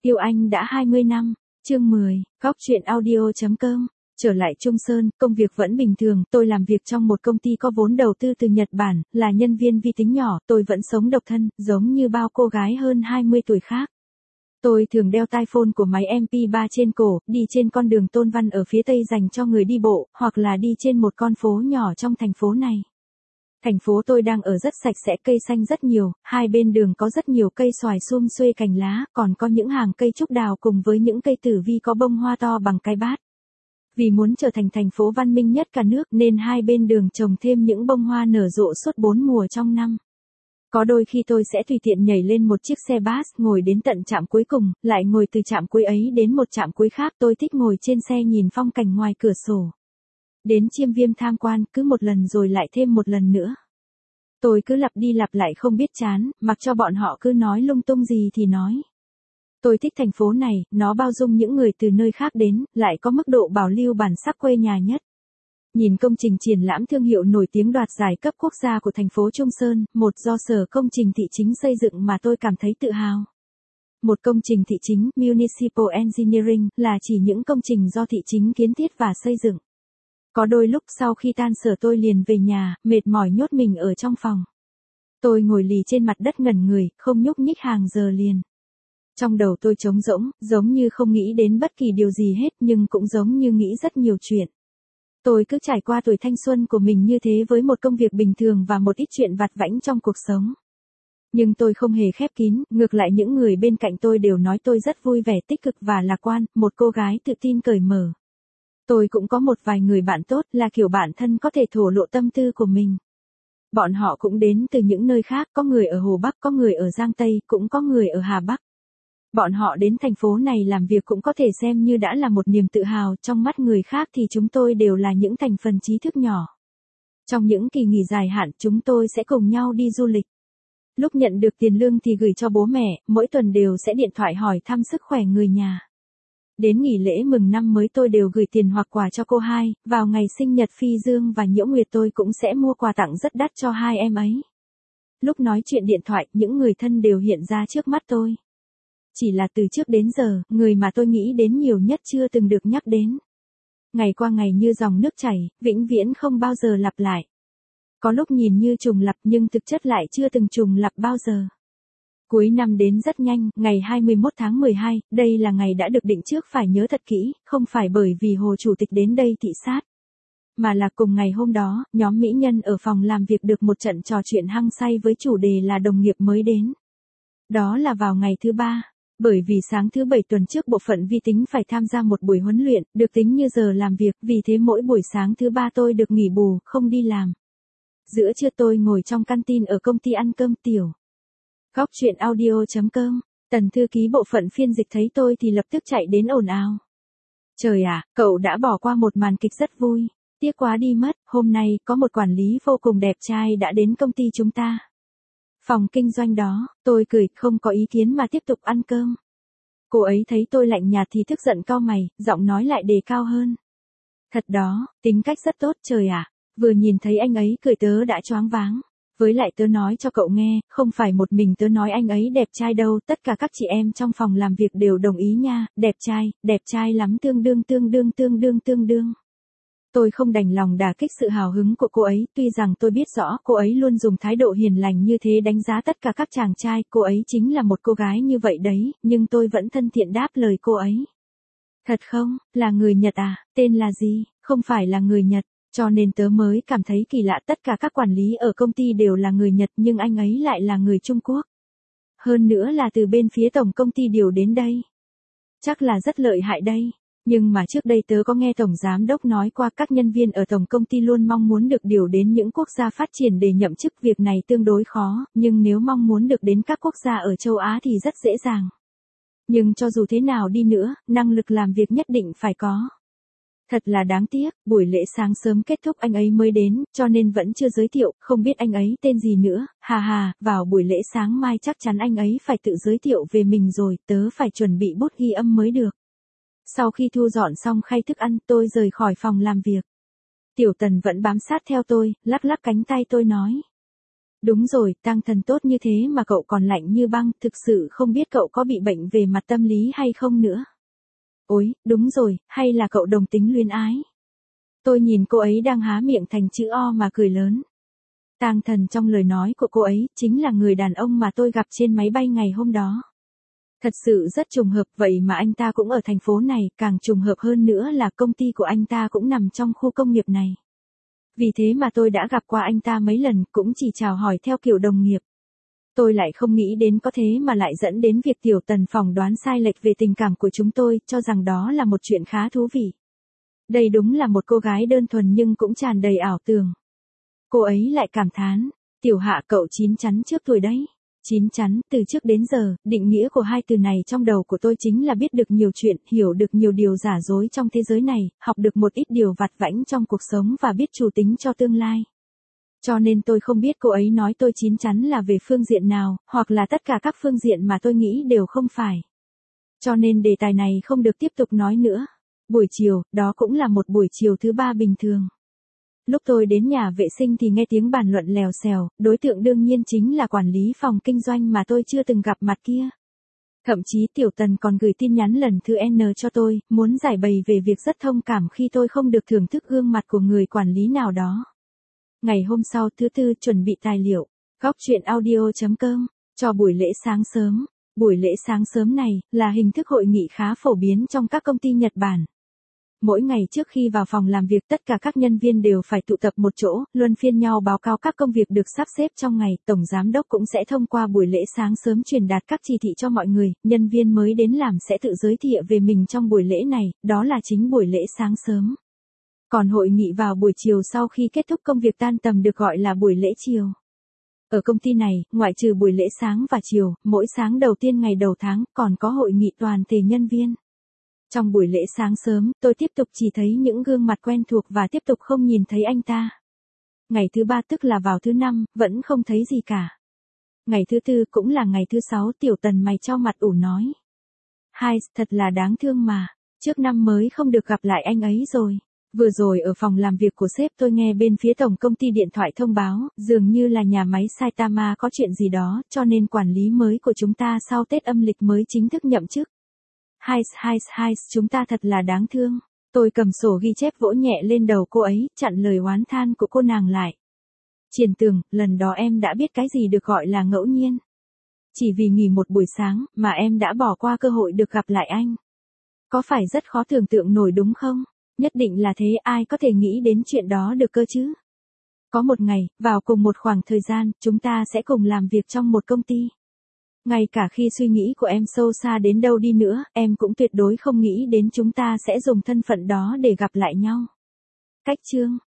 Yêu anh đã 20 năm, chương 10, Góc truyện audio.com. Trở lại Trung Sơn, công việc vẫn bình thường, tôi làm việc trong một công ty có vốn đầu tư từ Nhật Bản, là nhân viên vi tính nhỏ, tôi vẫn sống độc thân, giống như bao cô gái hơn 20 tuổi khác. Tôi thường đeo tai phone của máy MP3 trên cổ, đi trên con đường Tôn Văn ở phía tây dành cho người đi bộ, hoặc là đi trên một con phố nhỏ trong thành phố này. Thành phố tôi đang ở rất sạch sẽ, cây xanh rất nhiều, hai bên đường có rất nhiều cây xoài sum xuê cành lá, còn có những hàng cây trúc đào cùng với những cây tử vi có bông hoa to bằng cái bát. Vì muốn trở thành thành phố văn minh nhất cả nước nên hai bên đường trồng thêm những bông hoa nở rộ suốt 4 mùa trong năm. Có đôi khi tôi sẽ tùy tiện nhảy lên một chiếc xe bus, ngồi đến tận trạm cuối cùng, lại ngồi từ trạm cuối ấy đến một trạm cuối khác. Tôi thích ngồi trên xe nhìn phong cảnh ngoài cửa sổ. Đến Chiêm Viêm tham quan, cứ một lần rồi lại thêm một lần nữa. Tôi cứ lặp đi lặp lại không biết chán, mặc cho bọn họ cứ nói lung tung gì thì nói. Tôi thích thành phố này, nó bao dung những người từ nơi khác đến, lại có mức độ bảo lưu bản sắc quê nhà nhất. Nhìn công trình triển lãm thương hiệu nổi tiếng đoạt giải cấp quốc gia của thành phố Trung Sơn, một do Sở Công trình Thị chính xây dựng mà tôi cảm thấy tự hào. Một công trình thị chính, Municipal Engineering, là chỉ những công trình do thị chính kiến thiết và xây dựng. Có đôi lúc sau khi tan sở tôi liền về nhà, mệt mỏi nhốt mình ở trong phòng. Tôi ngồi lì trên mặt đất ngẩn người, không nhúc nhích hàng giờ liền. Trong đầu tôi trống rỗng, giống như không nghĩ đến bất kỳ điều gì hết nhưng cũng giống như nghĩ rất nhiều chuyện. Tôi cứ trải qua tuổi thanh xuân của mình như thế với một công việc bình thường và một ít chuyện vặt vãnh trong cuộc sống. Nhưng tôi không hề khép kín, ngược lại những người bên cạnh tôi đều nói tôi rất vui vẻ, tích cực và lạc quan, một cô gái tự tin cởi mở. Tôi cũng có một vài người bạn tốt, là kiểu bạn thân có thể thổ lộ tâm tư của mình. Bọn họ cũng đến từ những nơi khác, có người ở Hồ Bắc, có người ở Giang Tây, cũng có người ở Hà Bắc. Bọn họ đến thành phố này làm việc cũng có thể xem như đã là một niềm tự hào, trong mắt người khác thì chúng tôi đều là những thành phần trí thức nhỏ. Trong những kỳ nghỉ dài hạn, chúng tôi sẽ cùng nhau đi du lịch. Lúc nhận được tiền lương thì gửi cho bố mẹ, mỗi tuần đều sẽ điện thoại hỏi thăm sức khỏe người nhà. Đến nghỉ lễ mừng năm mới tôi đều gửi tiền hoặc quà cho cô hai, vào ngày sinh nhật Phi Dương và Nhiễu Nguyệt tôi cũng sẽ mua quà tặng rất đắt cho hai em ấy. Lúc nói chuyện điện thoại, những người thân đều hiện ra trước mắt tôi. Chỉ là từ trước đến giờ, người mà tôi nghĩ đến nhiều nhất chưa từng được nhắc đến. Ngày qua ngày như dòng nước chảy, vĩnh viễn không bao giờ lặp lại. Có lúc nhìn như trùng lặp nhưng thực chất lại chưa từng trùng lặp bao giờ. Cuối năm đến rất nhanh, ngày 21 tháng 12, đây là ngày đã được định trước, phải nhớ thật kỹ, không phải bởi vì Hồ Chủ tịch đến đây thị sát. Mà là cùng ngày hôm đó, nhóm mỹ nhân ở phòng làm việc được một trận trò chuyện hăng say với chủ đề là đồng nghiệp mới đến. Đó là vào ngày thứ ba. Bởi vì sáng thứ bảy tuần trước bộ phận vi tính phải tham gia một buổi huấn luyện, được tính như giờ làm việc, vì thế mỗi buổi sáng thứ ba tôi được nghỉ bù, không đi làm. Giữa trưa tôi ngồi trong canteen ở công ty ăn cơm tiểu. Góc truyện audio.com, Tần thư ký bộ phận phiên dịch thấy tôi thì lập tức chạy đến ồn ào. Trời ạ, cậu đã bỏ qua một màn kịch rất vui. Tiếc quá đi mất, hôm nay có một quản lý vô cùng đẹp trai đã đến công ty chúng ta. Phòng kinh doanh đó, tôi cười, không có ý kiến mà tiếp tục ăn cơm. Cô ấy thấy tôi lạnh nhạt thì tức giận cau mày, giọng nói lại đề cao hơn. Thật đó, tính cách rất tốt, trời ạ. Vừa nhìn thấy anh ấy cười tớ đã choáng váng. Với lại tớ nói cho cậu nghe, không phải một mình tớ nói anh ấy đẹp trai đâu, tất cả các chị em trong phòng làm việc đều đồng ý nha, đẹp trai lắm, tương đương. Tôi không đành lòng đả kích sự hào hứng của cô ấy, tuy rằng tôi biết rõ cô ấy luôn dùng thái độ hiền lành như thế đánh giá tất cả các chàng trai, cô ấy chính là một cô gái như vậy đấy, nhưng tôi vẫn thân thiện đáp lời cô ấy. Thật không, là người Nhật à, tên là gì, không phải là người Nhật, cho nên tớ mới cảm thấy kỳ lạ, tất cả các quản lý ở công ty đều là người Nhật nhưng anh ấy lại là người Trung Quốc. Hơn nữa là từ bên phía tổng công ty điều đến đây. Chắc là rất lợi hại đây. Nhưng mà trước đây tớ có nghe Tổng Giám Đốc nói qua các nhân viên ở tổng công ty luôn mong muốn được điều đến những quốc gia phát triển để nhậm chức, việc này tương đối khó, nhưng nếu mong muốn được đến các quốc gia ở châu Á thì rất dễ dàng. Nhưng cho dù thế nào đi nữa, năng lực làm việc nhất định phải có. Thật là đáng tiếc, buổi lễ sáng sớm kết thúc anh ấy mới đến, cho nên vẫn chưa giới thiệu, không biết anh ấy tên gì nữa, vào buổi lễ sáng mai chắc chắn anh ấy phải tự giới thiệu về mình rồi, tớ phải chuẩn bị bút ghi âm mới được. Sau khi thu dọn xong khay thức ăn, tôi rời khỏi phòng làm việc. Tiểu Tần vẫn bám sát theo tôi, lắc lắc cánh tay tôi nói. Đúng rồi, Tang Thần tốt như thế mà cậu còn lạnh như băng, thực sự không biết cậu có bị bệnh về mặt tâm lý hay không nữa. Ôi, đúng rồi, hay là cậu đồng tính luyến ái? Tôi nhìn cô ấy đang há miệng thành chữ O mà cười lớn. Tang Thần trong lời nói của cô ấy chính là người đàn ông mà tôi gặp trên máy bay ngày hôm đó. Thật sự rất trùng hợp, vậy mà anh ta cũng ở thành phố này, càng trùng hợp hơn nữa là công ty của anh ta cũng nằm trong khu công nghiệp này. Vì thế mà tôi đã gặp qua anh ta mấy lần, cũng chỉ chào hỏi theo kiểu đồng nghiệp. Tôi lại không nghĩ đến có thế mà lại dẫn đến việc Tiểu Tần phỏng đoán sai lệch về tình cảm của chúng tôi, cho rằng đó là một chuyện khá thú vị. Đây đúng là một cô gái đơn thuần nhưng cũng tràn đầy ảo tưởng. Cô ấy lại cảm thán, Tiểu Hạ cậu chín chắn trước tuổi đấy. Chín chắn, từ trước đến giờ, định nghĩa của hai từ này trong đầu của tôi chính là biết được nhiều chuyện, hiểu được nhiều điều giả dối trong thế giới này, học được một ít điều vặt vãnh trong cuộc sống và biết chủ tính cho tương lai. Cho nên tôi không biết cô ấy nói tôi chín chắn là về phương diện nào, hoặc là tất cả các phương diện mà tôi nghĩ đều không phải. Cho nên đề tài này không được tiếp tục nói nữa. Buổi chiều, đó cũng là một buổi chiều thứ ba bình thường. Lúc tôi đến nhà vệ sinh thì nghe tiếng bàn luận lèo xèo, đối tượng đương nhiên chính là quản lý phòng kinh doanh mà tôi chưa từng gặp mặt kia. Thậm chí Tiểu Tần còn gửi tin nhắn lần thứ N cho tôi, muốn giải bày về việc rất thông cảm khi tôi không được thưởng thức gương mặt của người quản lý nào đó. Ngày hôm sau thứ tư chuẩn bị tài liệu, góc chuyện audio.com, cho buổi lễ sáng sớm. Buổi lễ sáng sớm này là hình thức hội nghị khá phổ biến trong các công ty Nhật Bản. Mỗi ngày trước khi vào phòng làm việc tất cả các nhân viên đều phải tụ tập một chỗ, luân phiên nhau báo cáo các công việc được sắp xếp trong ngày. Tổng giám đốc cũng sẽ thông qua buổi lễ sáng sớm truyền đạt các chỉ thị cho mọi người, nhân viên mới đến làm sẽ tự giới thiệu về mình trong buổi lễ này, đó là chính buổi lễ sáng sớm. Còn hội nghị vào buổi chiều sau khi kết thúc công việc tan tầm được gọi là buổi lễ chiều. Ở công ty này, ngoại trừ buổi lễ sáng và chiều, mỗi sáng đầu tiên ngày đầu tháng còn có hội nghị toàn thể nhân viên. Trong buổi lễ sáng sớm, tôi tiếp tục chỉ thấy những gương mặt quen thuộc và tiếp tục không nhìn thấy anh ta. Ngày thứ ba tức là vào thứ năm, vẫn không thấy gì cả. Ngày thứ tư cũng là ngày thứ sáu, Tiểu Tần mày cho mặt ủ nói. Hai, thật là đáng thương mà, trước năm mới không được gặp lại anh ấy rồi. Vừa rồi ở phòng làm việc của sếp tôi nghe bên phía tổng công ty điện thoại thông báo, dường như là nhà máy Saitama có chuyện gì đó, cho nên quản lý mới của chúng ta sau Tết âm lịch mới chính thức nhậm chức. Hai, chúng ta thật là đáng thương. Tôi cầm sổ ghi chép vỗ nhẹ lên đầu cô ấy, chặn lời oán than của cô nàng lại. Triển Tường, lần đó em đã biết cái gì được gọi là ngẫu nhiên. Chỉ vì nghỉ một buổi sáng, mà em đã bỏ qua cơ hội được gặp lại anh. Có phải rất khó tưởng tượng nổi đúng không? Nhất định là thế, ai có thể nghĩ đến chuyện đó được cơ chứ? Có một ngày, vào cùng một khoảng thời gian, chúng ta sẽ cùng làm việc trong một công ty. Ngay cả khi suy nghĩ của em sâu xa đến đâu đi nữa, em cũng tuyệt đối không nghĩ đến chúng ta sẽ dùng thân phận đó để gặp lại nhau. Cách chương